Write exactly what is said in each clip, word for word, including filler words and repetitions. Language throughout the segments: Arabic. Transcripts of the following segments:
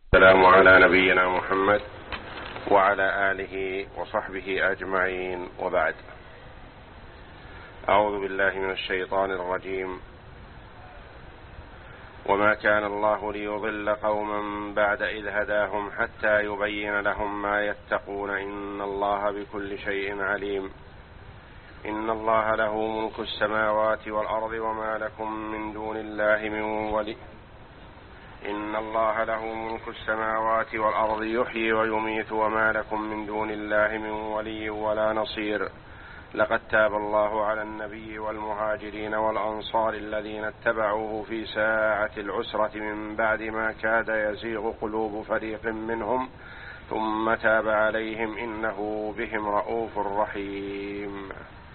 السلام على نبينا محمد وعلى آله وصحبه أجمعين، وبعد. أعوذ بالله من الشيطان الرجيم. وما كان الله ليضل قوما بعد إذ هداهم حتى يبين لهم ما يتقون إن الله بكل شيء عليم. إن الله له ملك السماوات والأرض وما لكم من دون الله من ولي إن الله له ملك السماوات والأرض يحيي ويميت وما لكم من دون الله من ولي ولا نصير. لقد تاب الله على النبي والمهاجرين والأنصار الذين اتبعوه في ساعة العسرة من بعد ما كاد يزيغ قلوب فريق منهم ثم تاب عليهم إنه بهم رؤوف رحيم.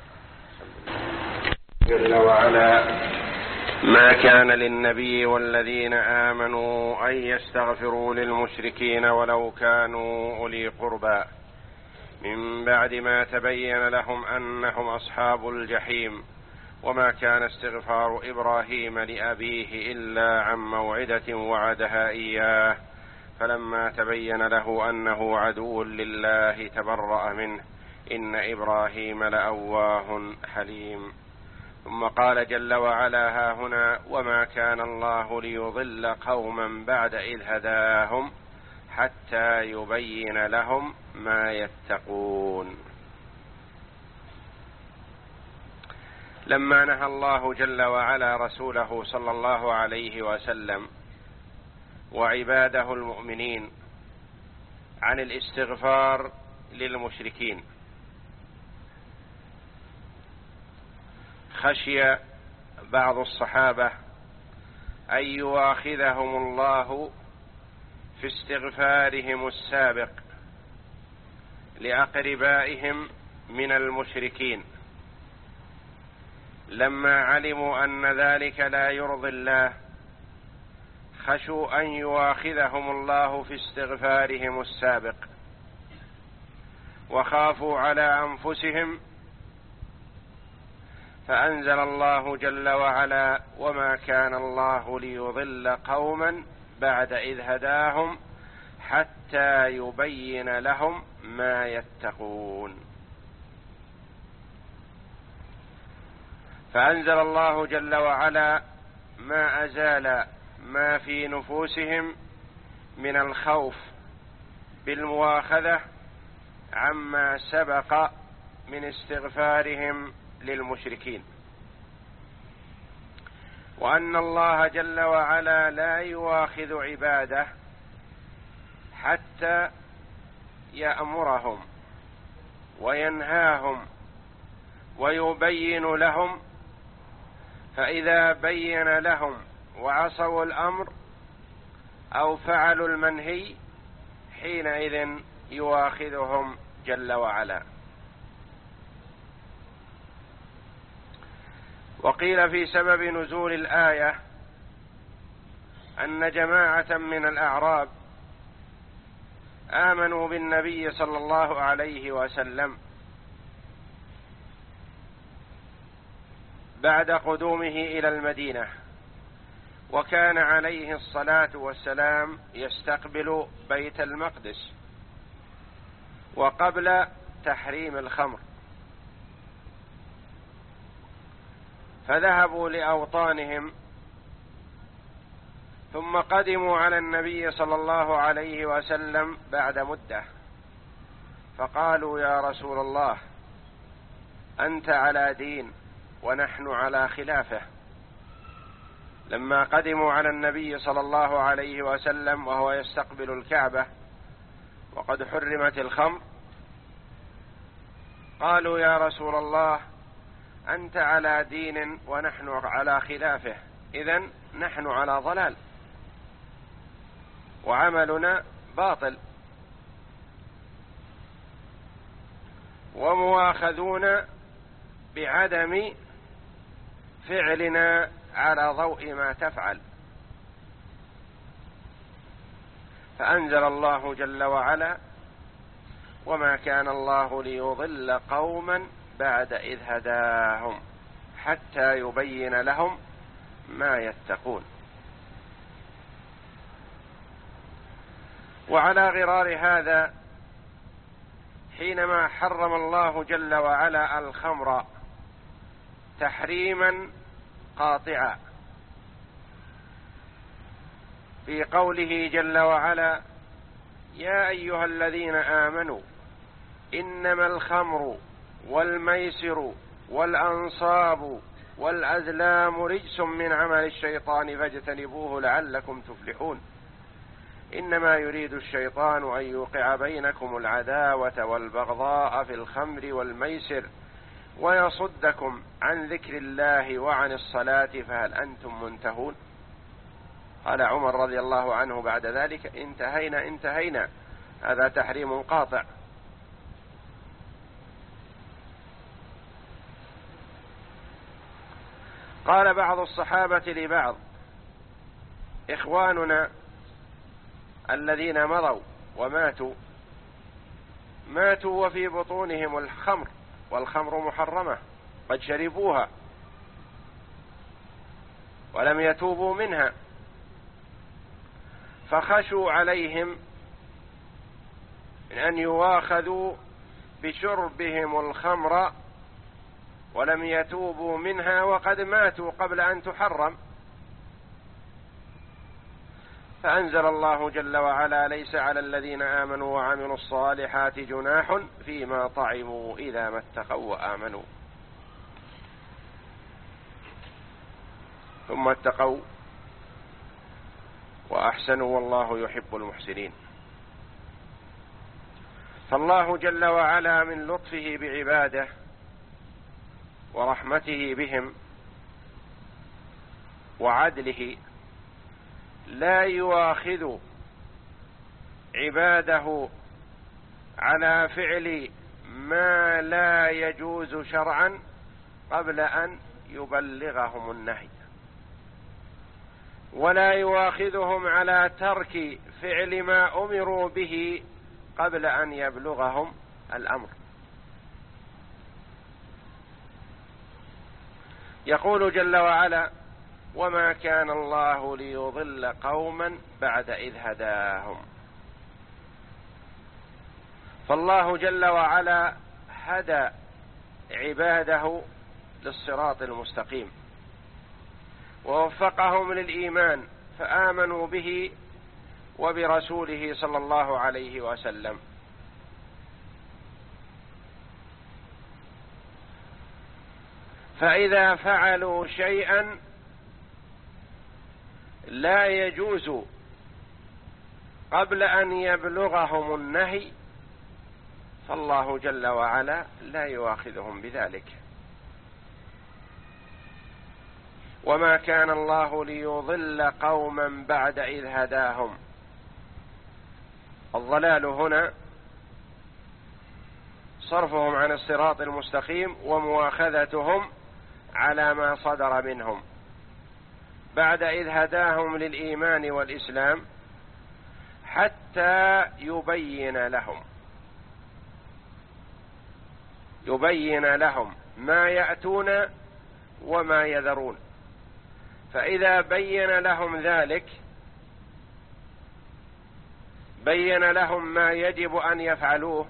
جل وعلا: ما كان للنبي والذين آمنوا أن يستغفروا للمشركين ولو كانوا أولي قربى من بعد ما تبين لهم أنهم أصحاب الجحيم. وما كان استغفار إبراهيم لأبيه إلا عن موعدة وعدها إياه فلما تبين له أنه عدو لله تبرأ منه إن إبراهيم لأواه حليم. ثم قال جل وعلا ها هنا: وما كان الله ليضل قوما بعد إذ هداهم حتى يبين لهم ما يتقون. لما نهى الله جل وعلا رسوله صلى الله عليه وسلم وعباده المؤمنين عن الاستغفار للمشركين، خشي بعض الصحابة أن يؤاخذهم الله في استغفارهم السابق لأقربائهم من المشركين، لما علموا أن ذلك لا يرضي الله خشوا أن يؤاخذهم الله في استغفارهم السابق، وخافوا على أنفسهم، فأنزل الله جل وعلا: وما كان الله ليضل قوما بعد إذ هداهم حتى يبين لهم ما يتقون. فأنزل الله جل وعلا ما أزال ما في نفوسهم من الخوف بالمؤاخذة عما سبق من استغفارهم للمشركين، وأن الله جل وعلا لا يؤاخذ عباده حتى يأمرهم وينهاهم ويبين لهم، فإذا بين لهم وعصوا الأمر أو فعلوا المنهي حينئذ يؤاخذهم جل وعلا. وقيل في سبب نزول الآية أن جماعة من الأعراب آمنوا بالنبي صلى الله عليه وسلم بعد قدومه إلى المدينة، وكان عليه الصلاة والسلام يستقبل بيت المقدس وقبل تحريم الخمر، فذهبوا لأوطانهم ثم قدموا على النبي صلى الله عليه وسلم بعد مدة، فقالوا: يا رسول الله، أنت على دين ونحن على خلافه. لما قدموا على النبي صلى الله عليه وسلم وهو يستقبل الكعبة وقد حرمت الخمر، قالوا: يا رسول الله، أنت على دين ونحن على خلافه، إذن نحن على ضلال وعملنا باطل ومؤاخذون بعدم فعلنا على ضوء ما تفعل. فأنزل الله جل وعلا: وما كان الله ليضل قوما بعد إذ هداهم حتى يبين لهم ما يتقون. وعلى غرار هذا حينما حرم الله جل وعلا الخمر تحريما قاطعا في قوله جل وعلا: يا أيها الذين آمنوا إنما الخمر والميسر والأنصاب والأزلام رجس من عمل الشيطان فاجتنبوه لعلكم تفلحون إنما يريد الشيطان أن يوقع بينكم العداوة والبغضاء في الخمر والميسر ويصدكم عن ذكر الله وعن الصلاة فهل أنتم منتهون؟ قال عمر رضي الله عنه بعد ذلك: انتهينا انتهينا، هذا تحريم قاطع. قال بعض الصحابة لبعض: إخواننا الذين مضوا وماتوا ماتوا وفي بطونهم الخمر، والخمر محرمة، قد شربوها ولم يتوبوا منها، فخشوا عليهم من أن يواخذوا بشربهم الخمر ولم يتوبوا منها وقد ماتوا قبل أن تحرم، فأنزل الله جل وعلا: ليس على الذين آمنوا وعملوا الصالحات جناح فيما طعموا إذا ما اتقوا وآمنوا. ثم اتقوا وأحسنوا والله يحب المحسنين. فالله جل وعلا من لطفه بعباده ورحمته بهم وعدله لا يؤاخذ عباده على فعل ما لا يجوز شرعا قبل أن يبلغهم النهي، ولا يؤاخذهم على ترك فعل ما أمروا به قبل أن يبلغهم الأمر. يقول جل وعلا: وما كان الله ليضل قوما بعد إذ هداهم. فالله جل وعلا هدى عباده للصراط المستقيم ووفقهم للإيمان فآمنوا به وبرسوله صلى الله عليه وسلم. فإذا فعلوا شيئا لا يجوز قبل أن يبلغهم النهي فالله جل وعلا لا يؤاخذهم بذلك. وما كان الله ليضل قوما بعد إذ هداهم. الضلال هنا صرفهم عن الصراط المستقيم ومؤاخذتهم على ما صدر منهم بعد إذ هداهم للإيمان والإسلام حتى يبين لهم يبين لهم ما يأتون وما يذرون. فإذا بين لهم ذلك بين لهم ما يجب أن يفعلوه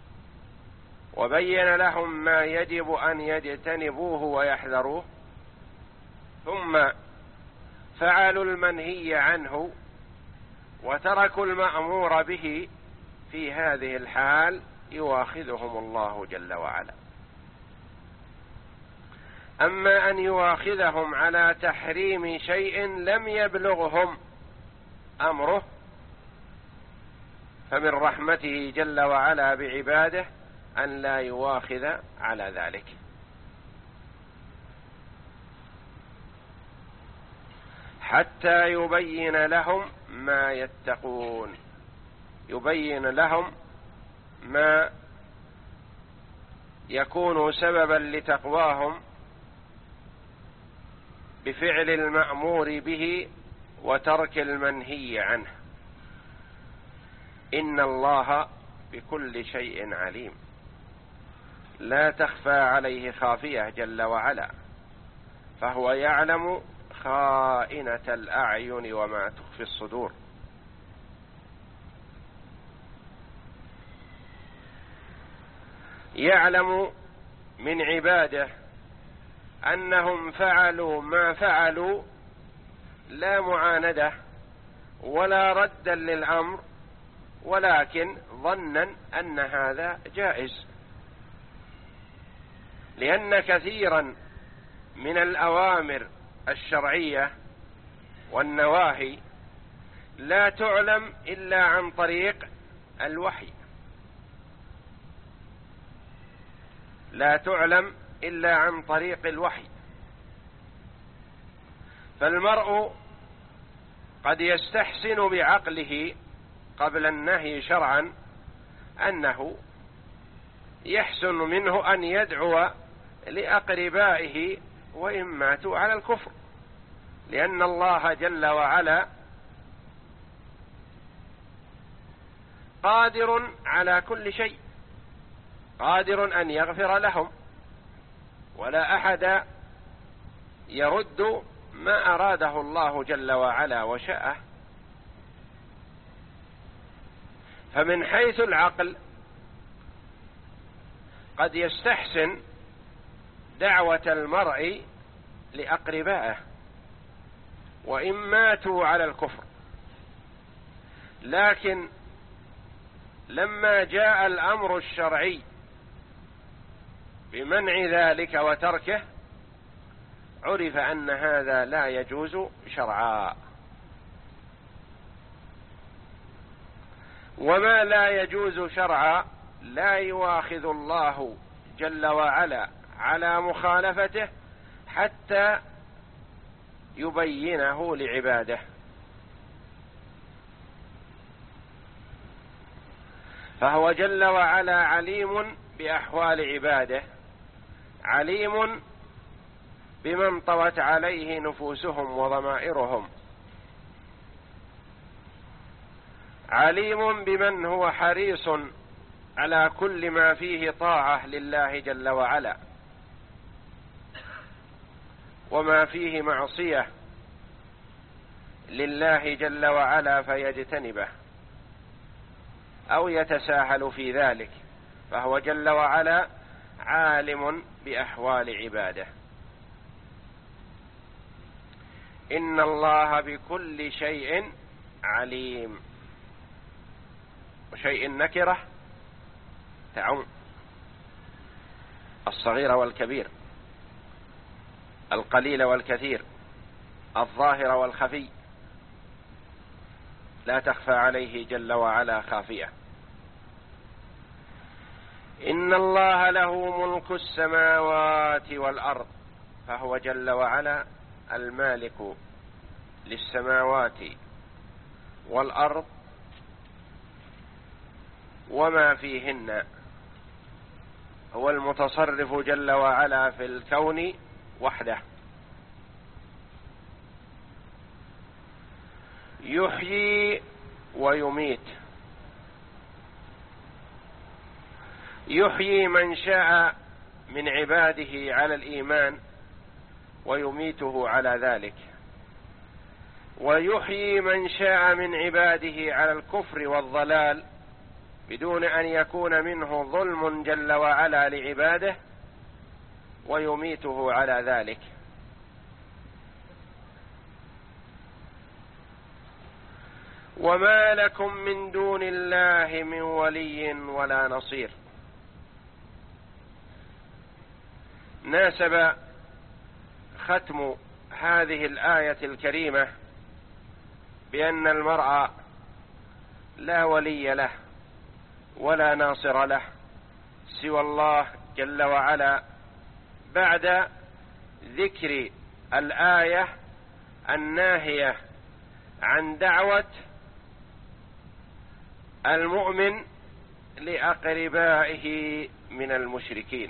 وبين لهم ما يجب أن يجتنبوه ويحذروه، ثم فعلوا المنهي عنه وتركوا المأمور به، في هذه الحال يؤاخذهم الله جل وعلا. أما أن يؤاخذهم على تحريم شيء لم يبلغهم أمره فمن رحمته جل وعلا بعباده أن لا يؤاخذ على ذلك. حتى يبين لهم ما يتقون، يبين لهم ما يكون سببا لتقواهم بفعل المأمور به وترك المنهي عنه. إن الله بكل شيء عليم، لا تخفى عليه خافية جل وعلا، فهو يعلم خائنة الأعين وما تخفي الصدور. يعلم من عباده أنهم فعلوا ما فعلوا لا معاندة ولا ردا للأمر، ولكن ظنا أن هذا جائز، لأن كثيرا من الأوامر الشرعية والنواهي لا تعلم إلا عن طريق الوحي، لا تعلم إلا عن طريق الوحي. فالمرء قد يستحسن بعقله قبل النهي شرعا أنه يحسن منه أن يدعو لأقربائه وإن ماتوا على الكفر، لأن الله جل وعلا قادر على كل شيء، قادر أن يغفر لهم، ولا أحد يرد ما أراده الله جل وعلا وشاءه. فمن حيث العقل قد يستحسن دعوة المرء لأقربائه وإن ماتوا على الكفر، لكن لما جاء الأمر الشرعي بمنع ذلك وتركه عرف أن هذا لا يجوز شرعا. وما لا يجوز شرعا لا يواخذ الله جل وعلا على مخالفته حتى يبينه لعباده. فهو جل وعلا عليم بأحوال عباده، عليم بمن طوت عليه نفوسهم وضمائرهم، عليم بمن هو حريص على كل ما فيه طاعة لله جل وعلا وما فيه معصية لله جل وعلا فيجتنبه أو يتساهل في ذلك. فهو جل وعلا عالم بأحوال عباده. إن الله بكل شيء عليم. وشيء نكرة تعم الصغير والكبير، القليل والكثير، الظاهر والخفي، لا تخفى عليه جل وعلا خافية. إن الله له ملك السماوات والأرض، فهو جل وعلا المالك للسماوات والأرض وما فيهن، هو المتصرف جل وعلا في الكون وحده. يحيي ويميت، يحيي من شاء من عباده على الإيمان ويميته على ذلك، ويحيي من شاء من عباده على الكفر والضلال بدون أن يكون منه ظلم جل وعلا لعباده ويميته على ذلك. وما لكم من دون الله من ولي ولا نصير. ناسب ختم هذه الآية الكريمة بأن المرء لا ولي له ولا ناصر له سوى الله جل وعلا، بعد ذكر الآية الناهية عن دعوة المؤمن لأقربائه من المشركين.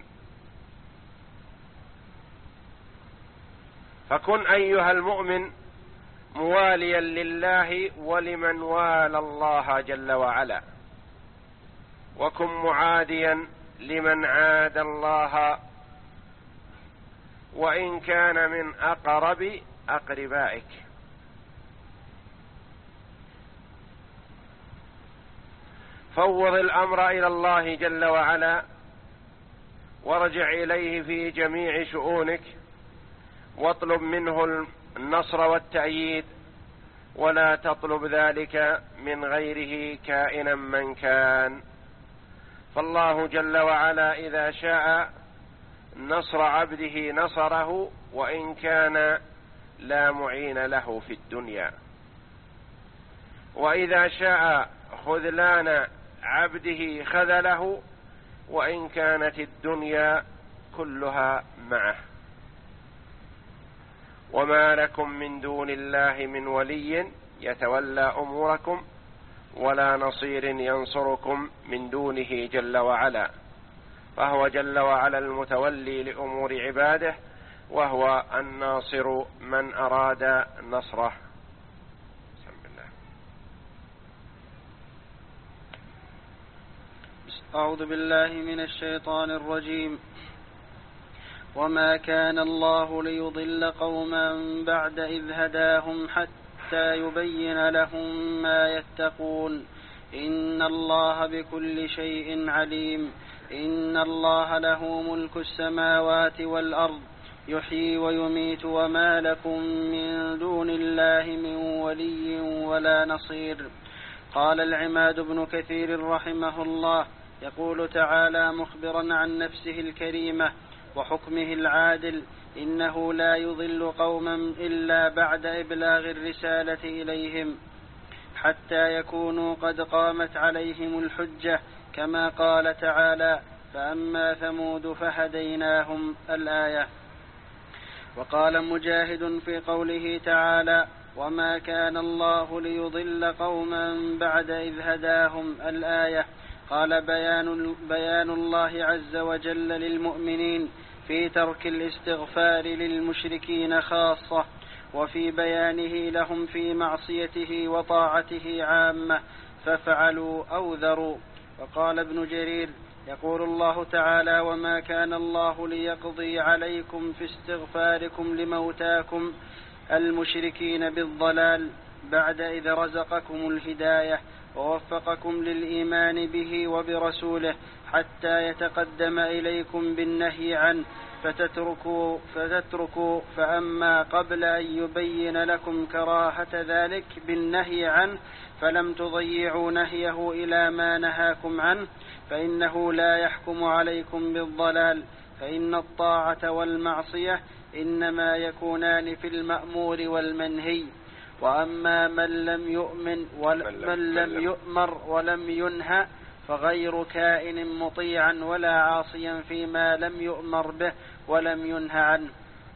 فكن أيها المؤمن مواليا لله ولمن والى الله جل وعلا، وكن معاديا لمن عاد الله وإن كان من أقرب أقربائك. فوض الأمر إلى الله جل وعلا وارجع إليه في جميع شؤونك، واطلب منه النصر والتأييد، ولا تطلب ذلك من غيره كائنا من كان. فالله جل وعلا إذا شاء نصر عبده نصره، وإن كان لا معين له في الدنيا، وإذا شاء خذلان عبده خذله، وإن كانت الدنيا كلها معه. وما لكم من دون الله من ولي يتولى أموركم، ولا نصير ينصركم من دونه جل وعلا. فهو جل وعلا المتولي لأمور عباده، وهو الناصر من أراد نصره. بسم الله. أعوذ بالله من الشيطان الرجيم. وما كان الله ليضل قوما بعد إذ هداهم حتى يبين لهم ما يتقون، إن الله بكل شيء عليم. إن الله له ملك السماوات والأرض يحيي ويميت، وما لكم من دون الله من ولي ولا نصير. قال العماد بن كثير رحمه الله، يقول تعالى مخبرا عن نفسه الكريمة وحكمه العادل: إنه لا يضل قوما إلا بعد إبلاغ الرسالة إليهم حتى يكونوا قد قامت عليهم الحجة، كما قال تعالى: فأما ثمود فهديناهم، الآية. وقال مجاهد في قوله تعالى: وما كان الله ليضل قوما بعد إذ هداهم، الآية، قال: بيان, بيان الله عز وجل للمؤمنين في ترك الاستغفار للمشركين خاصة، وفي بيانه لهم في معصيته وطاعته عامة، ففعلوا أو ذروا. وقال ابن جرير: يقول الله تعالى: وما كان الله ليقضي عليكم في استغفاركم لموتاكم المشركين بالضلال بعد إذ رزقكم الهداية ووفقكم للإيمان به وبرسوله، حتى يتقدم إليكم بالنهي عنه فتتركوا, فتتركوا فأما قبل أن يبين لكم كراهة ذلك بالنهي عنه فلم تضيعوا نهيه إلى ما نهاكم عنه، فإنه لا يحكم عليكم بالضلال، فإن الطاعة والمعصية إنما يكونان في المأمور والمنهي. وأما من لم يؤمن ومن لم يؤمر ولم ينهى فغير كائن مطيعا ولا عاصيا فيما لم يؤمر به ولم ينهى عنه.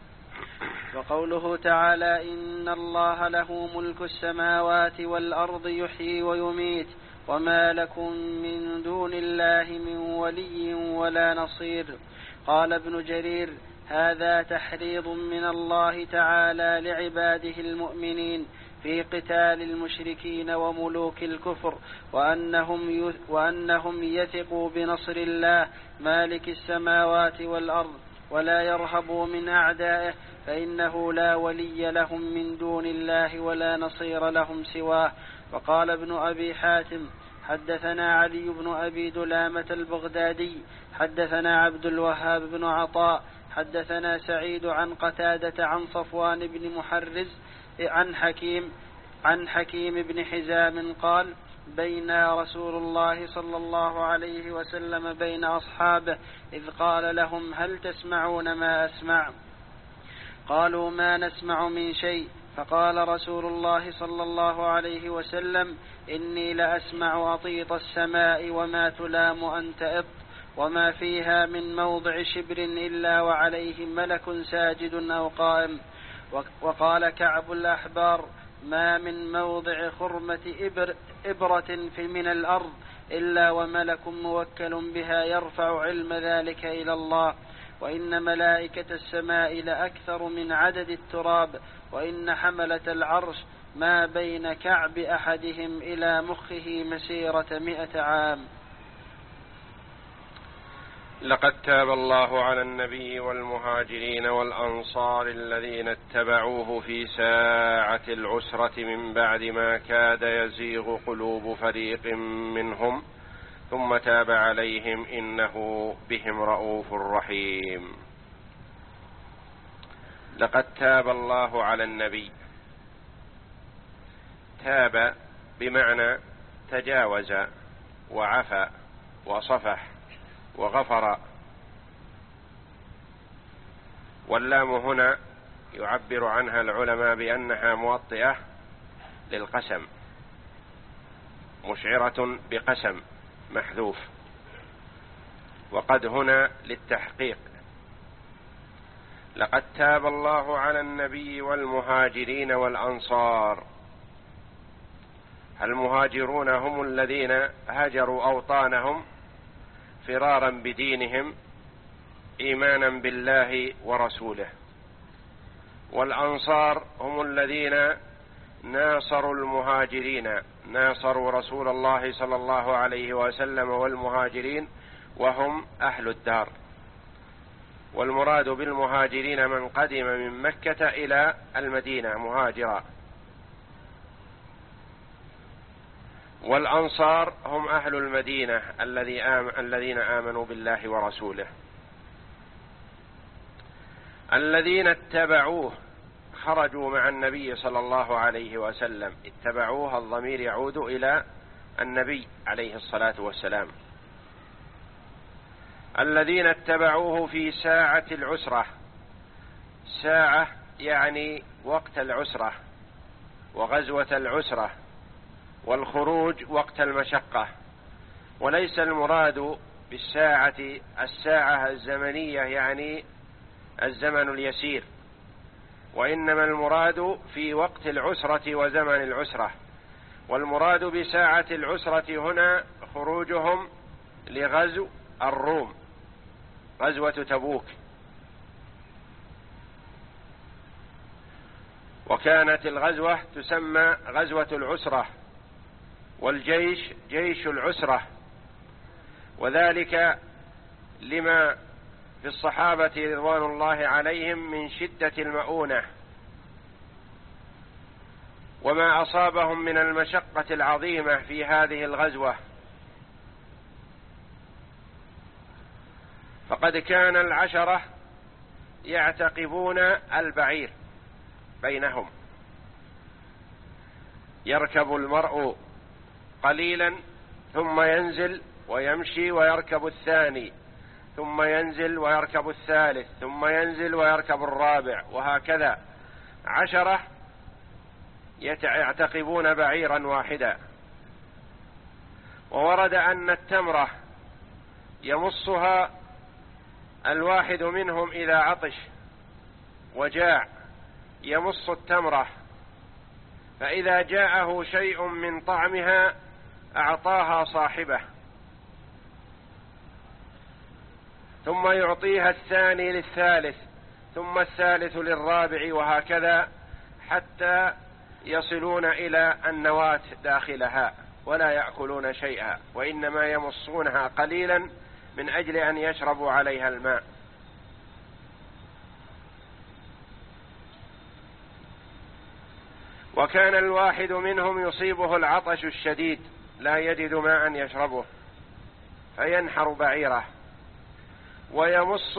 وقوله تعالى: إن الله له ملك السماوات والأرض يحيي ويميت، وما لكم من دون الله من ولي ولا نصير. قال ابن جرير: هذا تحريض من الله تعالى لعباده المؤمنين في قتال المشركين وملوك الكفر، وأنهم, وأنهم يثقوا بنصر الله مالك السماوات والأرض، ولا يرهبوا من أعدائه، فإنه لا ولي لهم من دون الله ولا نصير لهم سواه. وقال ابن أبي حاتم: حدثنا علي بن أبي دلامة البغدادي حدثنا عبد الوهاب بن عطاء حدثنا سعيد عن قتادة عن صفوان بن محرز عن حكيم عن حكيم بن حزام قال: بين رسول الله صلى الله عليه وسلم بين أصحابه إذ قال لهم: هل تسمعون ما أسمع؟ قالوا: ما نسمع من شيء. فقال رسول الله صلى الله عليه وسلم: إني لأسمع أطيط السماء وما تلام أن تئط، وما فيها من موضع شبر إلا وعليه ملك ساجد أو قائم. وقال كعب الأحبار: ما من موضع خرمة إبر إبرة في من الأرض إلا وملك موكل بها يرفع علم ذلك إلى الله، وإن ملائكة السماء لأكثر من عدد التراب، وإن حملة العرش ما بين كعب أحدهم إلى مخه مسيرة مئة عام. لقد تاب الله على النبي والمهاجرين والأنصار الذين اتبعوه في ساعة العسرة من بعد ما كاد يزيغ قلوب فريق منهم، ثم تاب عليهم إنه بهم رءوف رحيم. لقد تاب الله على النبي. تاب بمعنى تجاوز وعفى وصفح وغفر، واللام هنا يعبر عنها العلماء بأنها موطئة للقسم، مشعرة بقسم محذوف، وقد هنا للتحقيق. لقد تاب الله على النبي والمهاجرين والأنصار. المهاجرون هم الذين هاجروا أوطانهم فرارا بدينهم إيمانا بالله ورسوله، والأنصار هم الذين ناصروا المهاجرين، ناصروا رسول الله صلى الله عليه وسلم والمهاجرين وهم أهل الدار. والمراد بالمهاجرين من قدم من مكة إلى المدينة مهاجرا، والأنصار هم أهل المدينة الذين آمنوا بالله ورسوله. الذين اتبعوه خرجوا مع النبي صلى الله عليه وسلم، اتبعوه الضمير يعود إلى النبي عليه الصلاة والسلام. الذين اتبعوه في ساعة العسرة، ساعة يعني وقت العسرة وغزوة العسرة والخروج وقت المشقة، وليس المراد بالساعة الساعة الزمنية يعني الزمن اليسير، وإنما المراد في وقت العسرة وزمن العسرة. والمراد بساعة العسرة هنا خروجهم لغزو الروم، غزوة تبوك. وكانت الغزوة تسمى غزوة العسرة، والجيش جيش العسرة، وذلك لما في الصحابة رضوان الله عليهم من شدة المؤونة وما أصابهم من المشقة العظيمة في هذه الغزوة. فقد كان العشرة يعتقبون البعير بينهم، يركب المرء قليلا ثم ينزل ويمشي ويركب الثاني، ثم ينزل ويركب الثالث، ثم ينزل ويركب الرابع، وهكذا عشرة يعتقبون بعيرا واحدا. وورد أن التمرة يمصها الواحد منهم إذا عطش وجاع، يمص التمرة، فإذا جاءه شيء من طعمها أعطاها صاحبه، ثم يعطيها الثاني للثالث، ثم الثالث للرابع، وهكذا حتى يصلون إلى النواة داخلها ولا يأكلون شيئا، وإنما يمصونها قليلا من أجل أن يشربوا عليها الماء. وكان الواحد منهم يصيبه العطش الشديد لا يجد ماء يشربه فينحر بعيره ويمص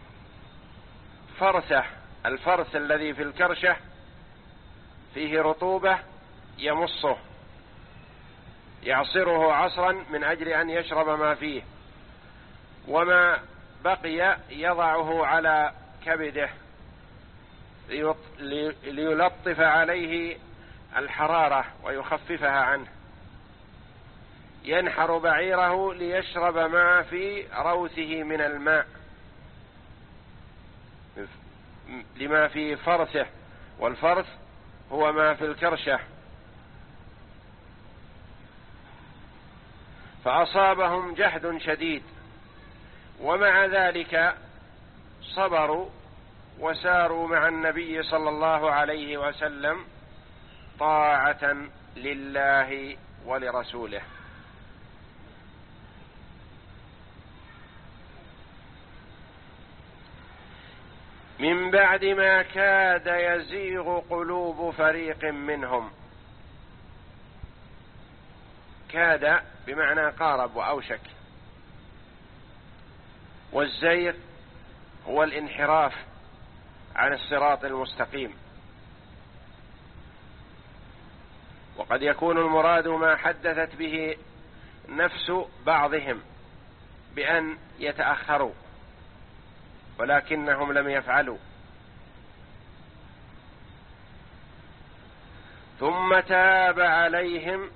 فرثه، الفرث الذي في الكرشة فيه رطوبة يمصه، يعصره عصرا من أجل أن يشرب ما فيه، وما بقي يضعه على كبده ليلطف عليه الحرارة ويخففها عنه. ينحر بعيره ليشرب ما في روثه من الماء لما في فرثه، والفرث هو ما في الكرشة. فأصابهم جهد شديد، ومع ذلك صبروا وساروا مع النبي صلى الله عليه وسلم طاعة لله ولرسوله. من بعد ما كاد يزيغ قلوب فريق منهم. كاد بمعنى قارب وأوشك، والزيغ هو الانحراف عن الصراط المستقيم. وقد يكون المراد ما حدثت به نفس بعضهم بأن يتأخروا ولكنهم لم يفعلوا. ثم تاب عليهم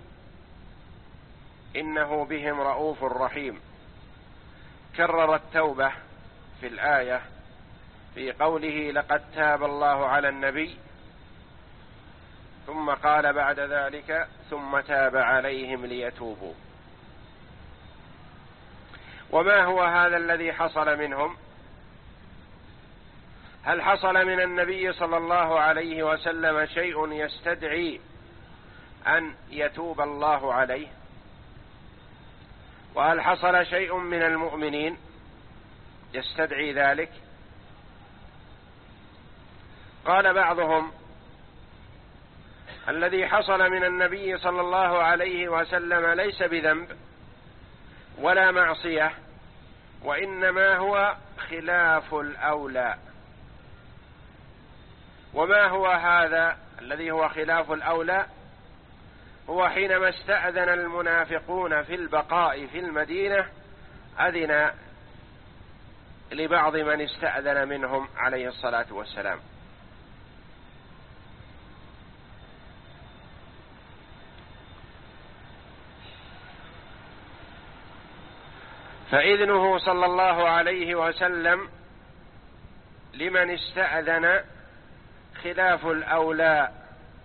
إنه بهم رؤوف رحيم. كرر التوبة في الآية في قوله لقد تاب الله على النبي، ثم قال بعد ذلك ثم تاب عليهم ليتوبوا. وما هو هذا الذي حصل منهم؟ هل حصل من النبي صلى الله عليه وسلم شيء يستدعي أن يتوب الله عليه؟ وهل حصل شيء من المؤمنين يستدعي ذلك؟ قال بعضهم الذي حصل من النبي صلى الله عليه وسلم ليس بذنب ولا معصية، وإنما هو خلاف الأولى. وما هو هذا الذي هو خلاف الأولى؟ هو حينما استأذن المنافقون في البقاء في المدينة أذن لبعض من استأذن منهم عليه الصلاة والسلام. فإذنه صلى الله عليه وسلم لمن استأذن خلاف الأولى،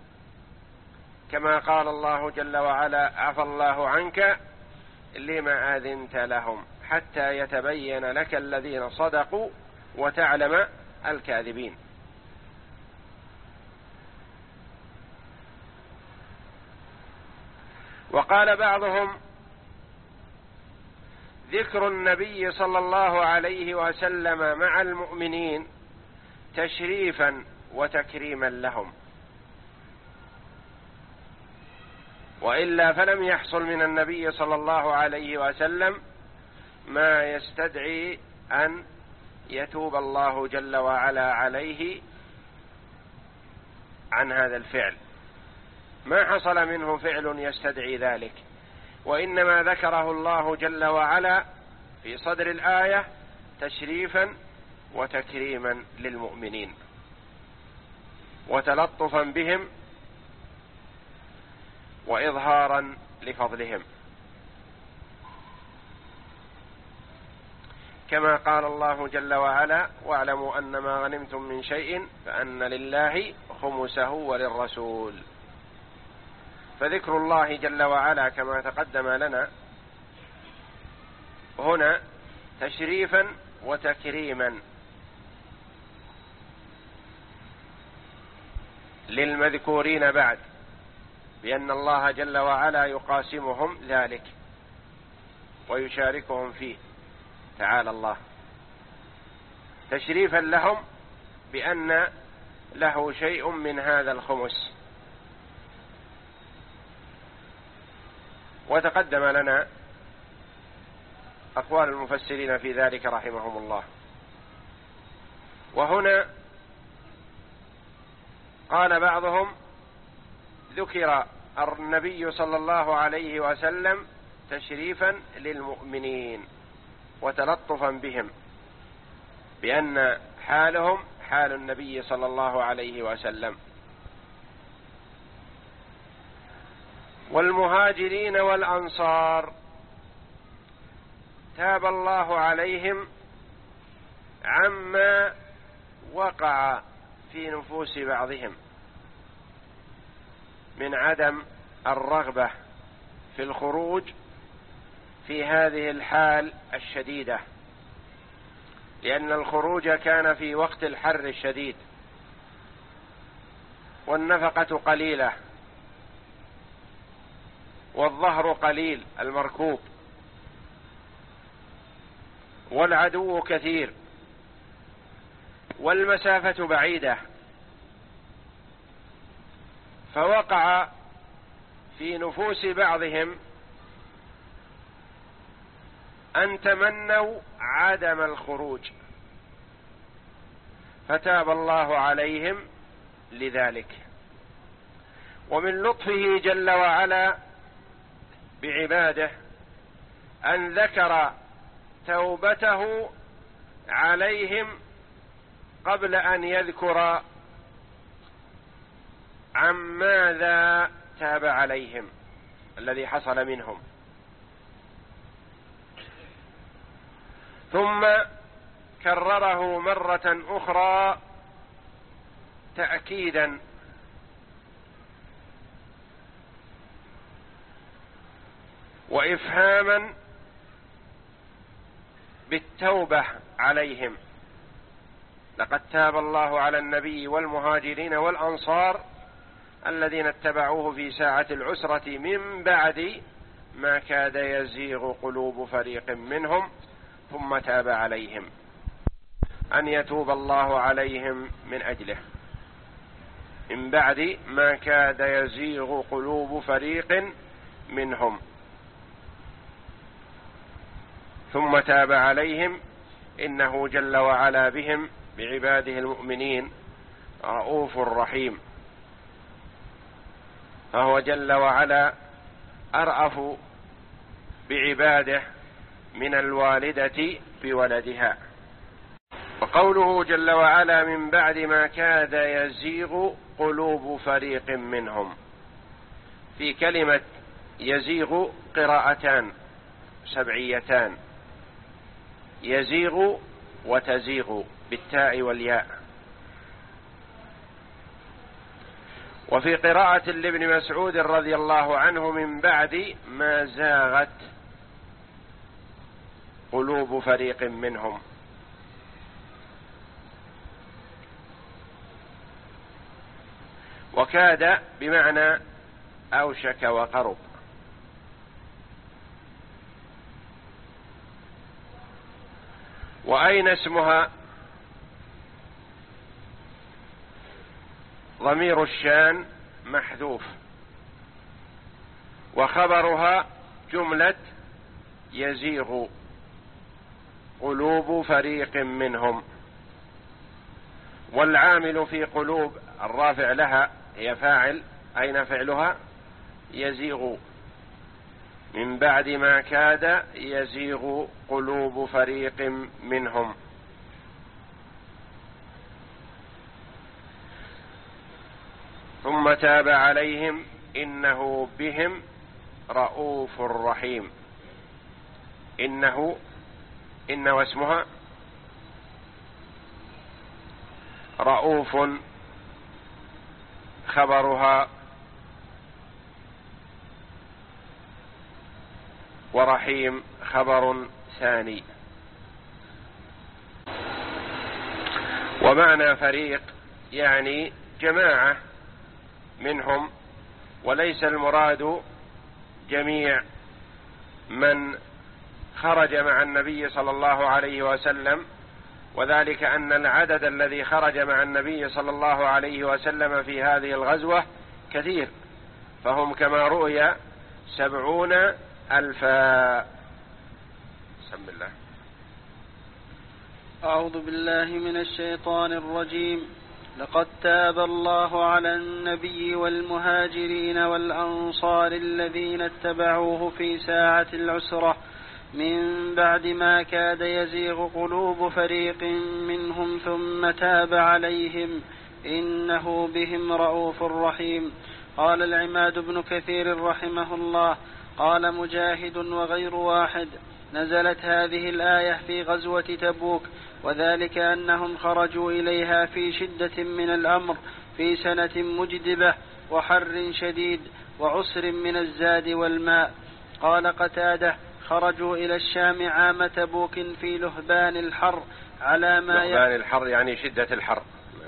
كما قال الله جل وعلا عفى الله عنك لما أذنت لهم حتى يتبين لك الذين صدقوا وتعلم الكاذبين. وقال بعضهم ذكر النبي صلى الله عليه وسلم مع المؤمنين تشريفا وتكريما لهم، وإلا فلم يحصل من النبي صلى الله عليه وسلم ما يستدعي أن يتوب الله جل وعلا عليه عن هذا الفعل. ما حصل منه فعل يستدعي ذلك، وإنما ذكره الله جل وعلا في صدر الآية تشريفا وتكريما للمؤمنين وتلطفا بهم وإظهارا لفضلهم، كما قال الله جل وعلا واعلموا أن ما غنمتم من شيء فأن لله خمسه وللرسول. فذكر الله جل وعلا كما تقدم لنا هنا تشريفا وتكريما للمذكورين بعد، بأن الله جل وعلا يقاسمهم ذلك ويشاركهم فيه تعالى الله، تشريفا لهم بأن له شيء من هذا الخمس. وتقدم لنا أقوال المفسرين في ذلك رحمهم الله. وهنا قال بعضهم ذكر النبي صلى الله عليه وسلم تشريفا للمؤمنين وتلطفا بهم، بأن حالهم حال النبي صلى الله عليه وسلم. والمهاجرين والأنصار تاب الله عليهم عما وقع في نفوس بعضهم من عدم الرغبة في الخروج في هذه الحال الشديدة، لأن الخروج كان في وقت الحر الشديد والنفقة قليلة والظهر قليل المركوب والعدو كثير والمسافة بعيدة، فوقع في نفوس بعضهم أن تمنوا عدم الخروج، فتاب الله عليهم لذلك. ومن لطفه جل وعلا بعباده أن ذكر توبته عليهم قبل أن يذكر عن ماذا تاب عليهم الذي حصل منهم، ثم كرره مرة أخرى تأكيدا وإفهاما بالتوبة عليهم. لقد تاب الله على النبي والمهاجرين والأنصار الذين اتبعوه في ساعة العسرة من بعد ما كاد يزيغ قلوب فريق منهم ثم تاب عليهم، أن يتوب الله عليهم من أجله من بعد ما كاد يزيغ قلوب فريق منهم ثم تاب عليهم، إنه جل وعلا بهم بعباده المؤمنين رؤوف رحيم. فهو جل وعلا أرأف بعباده من الوالدة بولدها. وقوله جل وعلا من بعد ما كاد يزيغ قلوب فريق منهم، في كلمة يزيغ قراءتان سبعيتان، يزيغ وتزيغ بالتاء والياء. وفي قراءة لابن مسعود رضي الله عنه من بعد ما زاغت قلوب فريق منهم. وكاد بمعنى أوشك وقرب. وأين اسمها؟ ضمير الشان محذوف، وخبرها جملة يزيغ قلوب فريق منهم. والعامل في قلوب الرافع لها هي فاعل، أين فعلها؟ يزيغ، من بعد ما كاد يزيغ قلوب فريق منهم. ثم تاب عليهم إنه بهم رؤوف رحيم. إنه إن واسمها رؤوف خبرها، ورحيم خبر ثاني. ومعنى فريق يعني جماعة منهم، وليس المراد جميع من خرج مع النبي صلى الله عليه وسلم، وذلك أن العدد الذي خرج مع النبي صلى الله عليه وسلم في هذه الغزوة كثير، فهم كما رؤي سبعون ألفا. بسم الله. أعوذ بالله من الشيطان الرجيم. لقد تاب الله على النبي والمهاجرين والأنصار الذين اتبعوه في ساعة العسرة من بعد ما كاد يزيغ قلوب فريق منهم ثم تاب عليهم إنه بهم رؤوف رحيم. قال العماد بن كثير رحمه الله قال مجاهد وغير واحد نزلت هذه الآية في غزوة تبوك، وذلك أنهم خرجوا إليها في شدة من الأمر في سنة مجدبة وحر شديد وعسر من الزاد والماء. قال قتادة خرجوا إلى الشام عام تبوك في لهبان الحر على ما لهبان الحر يعني شدة الحر.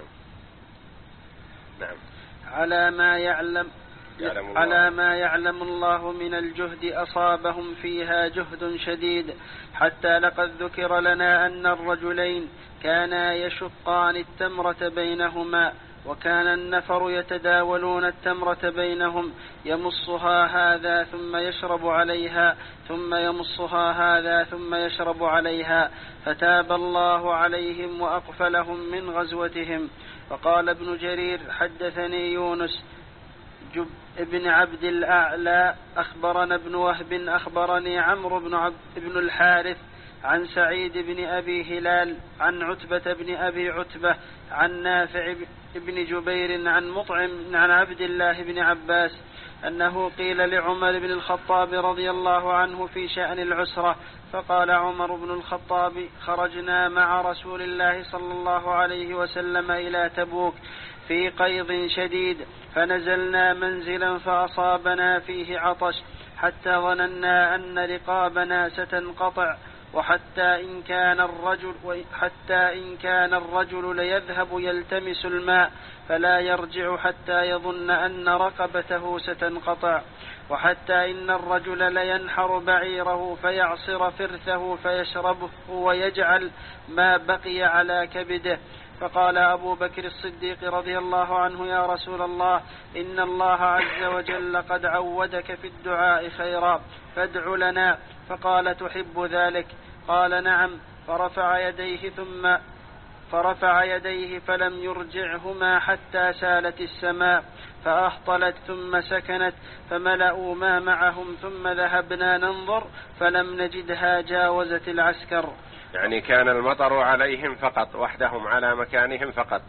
نعم. على ما يعلم يعلم على ما يعلم الله من الجهد أصابهم فيها جهد شديد، حتى لقد ذكر لنا أن الرجلين كانا يشقان التمرة بينهما، وكان النفر يتداولون التمرة بينهم، يمصها هذا ثم يشرب عليها ثم يمصها هذا ثم يشرب عليها، فتاب الله عليهم وأقفلهم من غزوتهم. فقال ابن جرير: حدثني يونس جب ابن عبد الأعلى أخبرنا ابن وهب أخبرني عمرو بن, عبد بن الحارث عن سعيد بن أبي هلال عن عتبة بن أبي عتبة عن نافع بن جبير عن مطعم عن عبد الله بن عباس أنه قيل لعمر بن الخطاب رضي الله عنه في شأن العسرة، فقال عمر بن الخطاب: خرجنا مع رسول الله صلى الله عليه وسلم إلى تبوك في قيض شديد، فنزلنا منزلا فأصابنا فيه عطش حتى ظننا أن رقابنا ستنقطع، وحتى إن كان الرجل حتى إن كان الرجل ليذهب يلتمس الماء فلا يرجع حتى يظن أن رقبته ستنقطع، وحتى إن الرجل لينحر بعيره فيعصر فرثه فيشربه ويجعل ما بقي على كبده. فقال أبو بكر الصديق رضي الله عنه: يا رسول الله، إن الله عز وجل قد عودك في الدعاء خيرا، فادع لنا. فقال: تحب ذلك؟ قال: نعم. فرفع يديه ثم فرفع يديه فلم يرجعهما حتى سالت السماء فأهطلت ثم سكنت، فملأوا ما معهم ثم ذهبنا ننظر فلم نجدها جاوزت العسكر. يعني كان المطر عليهم فقط، وحدهم على مكانهم فقط،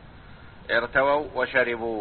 ارتووا وشربوا.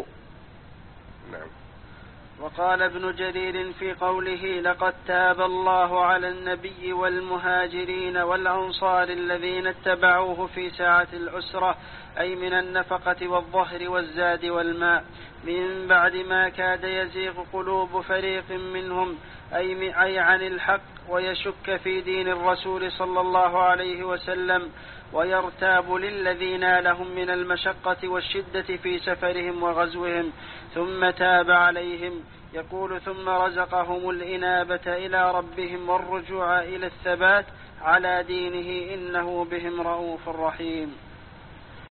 نعم. وقال ابن جرير في قوله: لقد تاب الله على النبي والمهاجرين والأنصار الذين اتبعوه في ساعة العسرة، أي من النفقة والظهر والزاد والماء، من بعد ما كاد يزيغ قلوب فريق منهم، أي عن الحق، ويشك في دين الرسول صلى الله عليه وسلم، ويرتاب للذين لهم من المشقة والشدة في سفرهم وغزوهم، ثم تاب عليهم. يقول: ثم رزقهم الإنابة إلى ربهم والرجوع إلى الثبات على دينه، إنه بهم رؤوف رحيم.